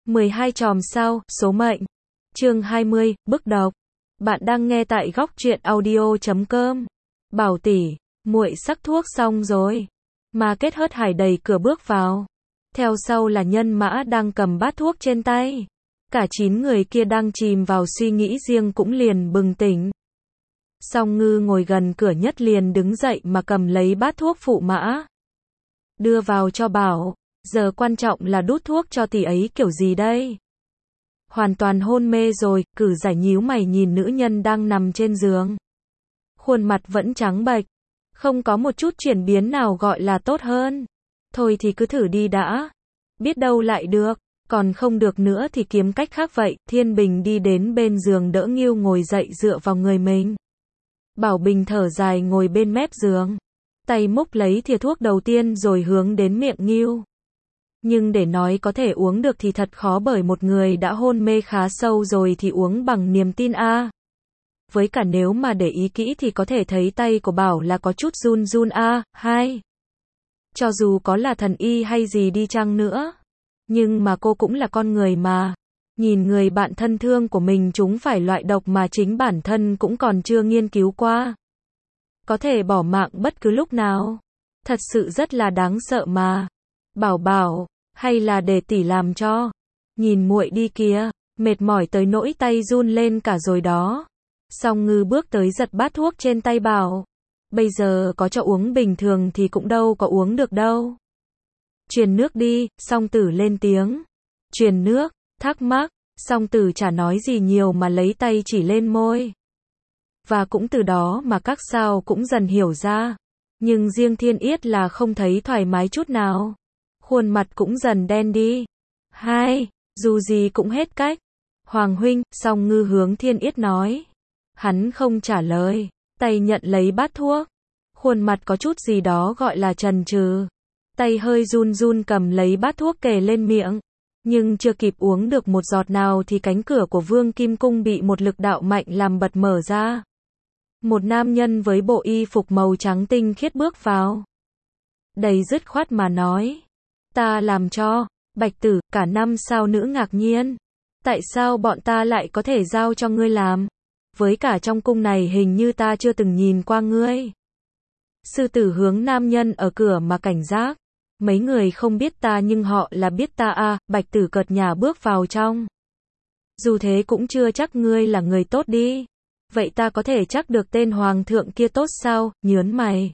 12 chòm sao, số mệnh. Chương 20, bức độc. Bạn đang nghe tại góc truyện audio.com. Bảo tỷ, muội sắc thuốc xong rồi. Mà Kết hớt hải đẩy cửa bước vào. Theo sau là Nhân Mã đang cầm bát thuốc trên tay. Cả 9 người kia đang chìm vào suy nghĩ riêng cũng liền bừng tỉnh. Song Ngư ngồi gần cửa nhất liền đứng dậy mà cầm lấy bát thuốc phụ mã. Đưa vào cho Bảo. Giờ quan trọng là đút thuốc cho tỷ ấy kiểu gì đây? Hoàn toàn hôn mê rồi, Cử Giải nhíu mày nhìn nữ nhân đang nằm trên giường. Khuôn mặt vẫn trắng bệch, không có một chút chuyển biến nào gọi là tốt hơn. Thôi thì cứ thử đi đã. Biết đâu lại được, còn không được nữa thì kiếm cách khác vậy. Thiên Bình đi đến bên giường đỡ Ngưu ngồi dậy dựa vào người mình. Bảo Bình thở dài ngồi bên mép giường. Tay múc lấy thìa thuốc đầu tiên rồi hướng đến miệng Ngưu. Nhưng để nói có thể uống được thì thật khó bởi một người đã hôn mê khá sâu rồi thì uống bằng niềm tin a. Với cả nếu mà để ý kỹ thì có thể thấy tay của Bảo là có chút run run a. Hai. Cho dù có là thần y hay gì đi chăng nữa. Nhưng mà cô cũng là con người mà. Nhìn người bạn thân thương của mình trúng phải loại độc mà chính bản thân cũng còn chưa nghiên cứu qua. Có thể bỏ mạng bất cứ lúc nào. Thật sự rất là đáng sợ mà. Bảo, hay là để tỷ làm cho. Nhìn muội đi kìa, mệt mỏi tới nỗi tay run lên cả rồi đó. Song Ngư bước tới giật bát thuốc trên tay Bảo. Bây giờ có cho uống bình thường thì cũng đâu có uống được đâu. Truyền nước đi, Song Tử lên tiếng. Truyền nước, thắc mắc, Song Tử chả nói gì nhiều mà lấy tay chỉ lên môi. Và cũng từ đó mà các sao cũng dần hiểu ra. Nhưng riêng Thiên Yết là không thấy thoải mái chút nào. Khuôn mặt cũng dần đen đi. Hai, dù gì cũng hết cách. Hoàng huynh, Song Ngư hướng Thiên Yết nói. Hắn không trả lời, tay nhận lấy bát thuốc. Khuôn mặt có chút gì đó gọi là chần chừ. Tay hơi run run cầm lấy bát thuốc kề lên miệng. Nhưng chưa kịp uống được một giọt nào thì cánh cửa của Vương Kim Cung bị một lực đạo mạnh làm bật mở ra. Một nam nhân với bộ y phục màu trắng tinh khiết bước vào. Đầy dứt khoát mà nói. Ta làm cho. Bạch Tử, cả 5 sao nữ ngạc nhiên. Tại sao bọn ta lại có thể giao cho ngươi làm? Với cả trong cung này hình như ta chưa từng nhìn qua ngươi. Sư tử hướng nam nhân ở cửa mà cảnh giác. Mấy người không biết ta nhưng họ là biết ta à. Bạch Tử cợt nhả bước vào trong. Dù thế cũng chưa chắc ngươi là người tốt đi. Vậy ta có thể chắc được tên hoàng thượng kia tốt sao? Nhớn mày.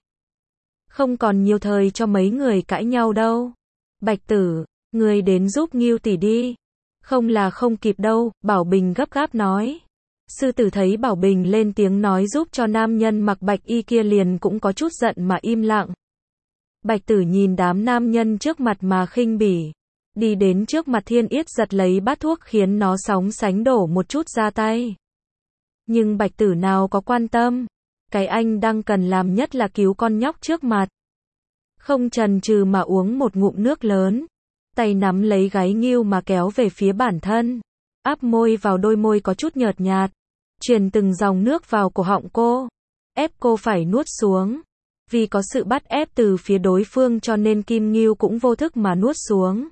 Không còn nhiều thời cho mấy người cãi nhau đâu. Bạch Tử, ngươi đến giúp Ngưu tỷ đi. Không là không kịp đâu, Bảo Bình gấp gáp nói. Sư tử thấy Bảo Bình lên tiếng nói giúp cho nam nhân mặc bạch y kia liền cũng có chút giận mà im lặng. Bạch Tử nhìn đám nam nhân trước mặt mà khinh bỉ. Đi đến trước mặt Thiên Yết giật lấy bát thuốc khiến nó sóng sánh đổ một chút ra tay. Nhưng Bạch Tử nào có quan tâm. Cái anh đang cần làm nhất là cứu con nhóc trước mặt. Không chần chừ mà uống một ngụm nước lớn. Tay nắm lấy gáy Ngưu mà kéo về phía bản thân. Áp môi vào đôi môi có chút nhợt nhạt. Truyền từng dòng nước vào cổ họng cô. Ép cô phải nuốt xuống. Vì có sự bắt ép từ phía đối phương cho nên Kim Ngưu cũng vô thức mà nuốt xuống.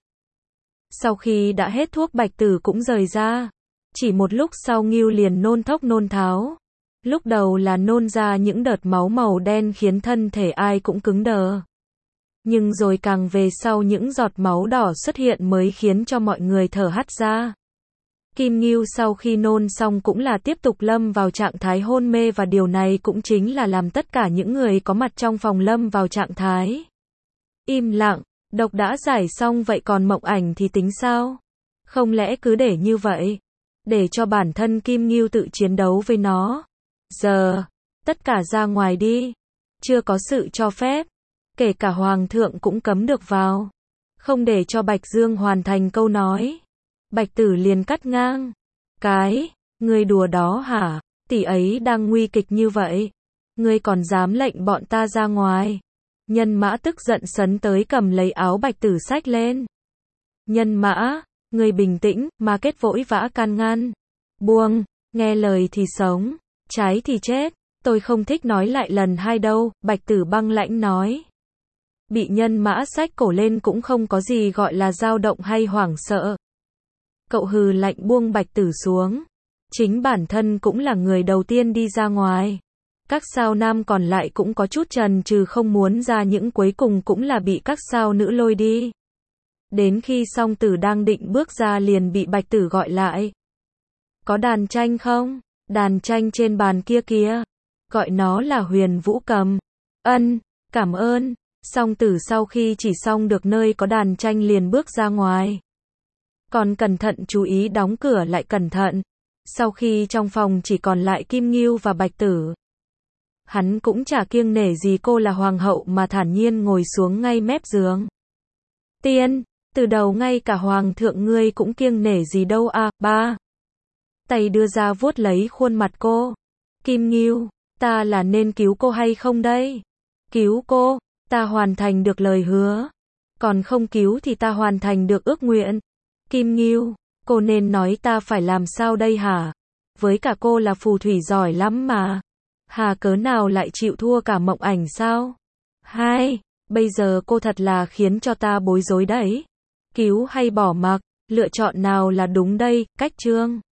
Sau khi đã hết thuốc Bạch Tử cũng rời ra. Chỉ một lúc sau Ngưu liền nôn thốc nôn tháo. Lúc đầu là nôn ra những đợt máu màu đen khiến thân thể ai cũng cứng đờ. Nhưng rồi càng về sau những giọt máu đỏ xuất hiện mới khiến cho mọi người thở hắt ra. Kim Ngưu sau khi nôn xong cũng là tiếp tục lâm vào trạng thái hôn mê và điều này cũng chính là làm tất cả những người có mặt trong phòng lâm vào trạng thái im lặng. Độc đã giải xong vậy còn Mộng Ảnh thì tính sao? Không lẽ cứ để như vậy? Để cho bản thân Kim Ngưu tự chiến đấu với nó. Giờ, tất cả ra ngoài đi. Chưa có sự cho phép. Kể cả Hoàng thượng cũng cấm được vào. Không để cho Bạch Dương hoàn thành câu nói. Bạch Tử liền cắt ngang. Ngươi đùa đó hả? Tỷ ấy đang nguy kịch như vậy. Ngươi còn dám lệnh bọn ta ra ngoài. Nhân Mã tức giận sấn tới cầm lấy áo Bạch Tử xách lên. Nhân Mã, ngươi bình tĩnh, mà Kết vội vã can ngăn. Buông, nghe lời thì sống, trái thì chết. Tôi không thích nói lại lần hai đâu, Bạch Tử băng lãnh nói. Bị Nhân Mã xách cổ lên cũng không có gì gọi là dao động hay hoảng sợ. Cậu hừ lạnh buông Bạch Tử xuống. Chính bản thân cũng là người đầu tiên đi ra ngoài. Các sao nam còn lại cũng có chút chần chừ không muốn ra, những cuối cùng cũng là bị các sao nữ lôi đi. Đến khi Song Tử đang định bước ra liền bị Bạch Tử gọi lại. Có đàn tranh không? Đàn tranh trên bàn kia kìa. Gọi nó là Huyền Vũ cầm. Ân, cảm ơn. Song Tử sau khi chỉ xong được nơi có đàn tranh liền bước ra ngoài. Còn cẩn thận chú ý đóng cửa lại cẩn thận. Sau khi trong phòng chỉ còn lại Kim Ngưu và Bạch Tử, hắn cũng chả kiêng nể gì cô là hoàng hậu mà thản nhiên ngồi xuống ngay mép giường. Tiên, từ đầu ngay cả hoàng thượng ngươi cũng kiêng nể gì đâu à, ba. Tay đưa ra vuốt lấy khuôn mặt cô. Kim Ngưu, ta là nên cứu cô hay không đây? Cứu cô, ta hoàn thành được lời hứa. Còn không cứu thì ta hoàn thành được ước nguyện. Kim Ngưu, cô nên nói ta phải làm sao đây hả? Với cả cô là phù thủy giỏi lắm mà. Hà cớ nào lại chịu thua cả Mộng Ảnh sao? Hai, bây giờ cô thật là khiến cho ta bối rối đấy. Cứu hay bỏ mặc, lựa chọn nào là đúng đây? Cách chương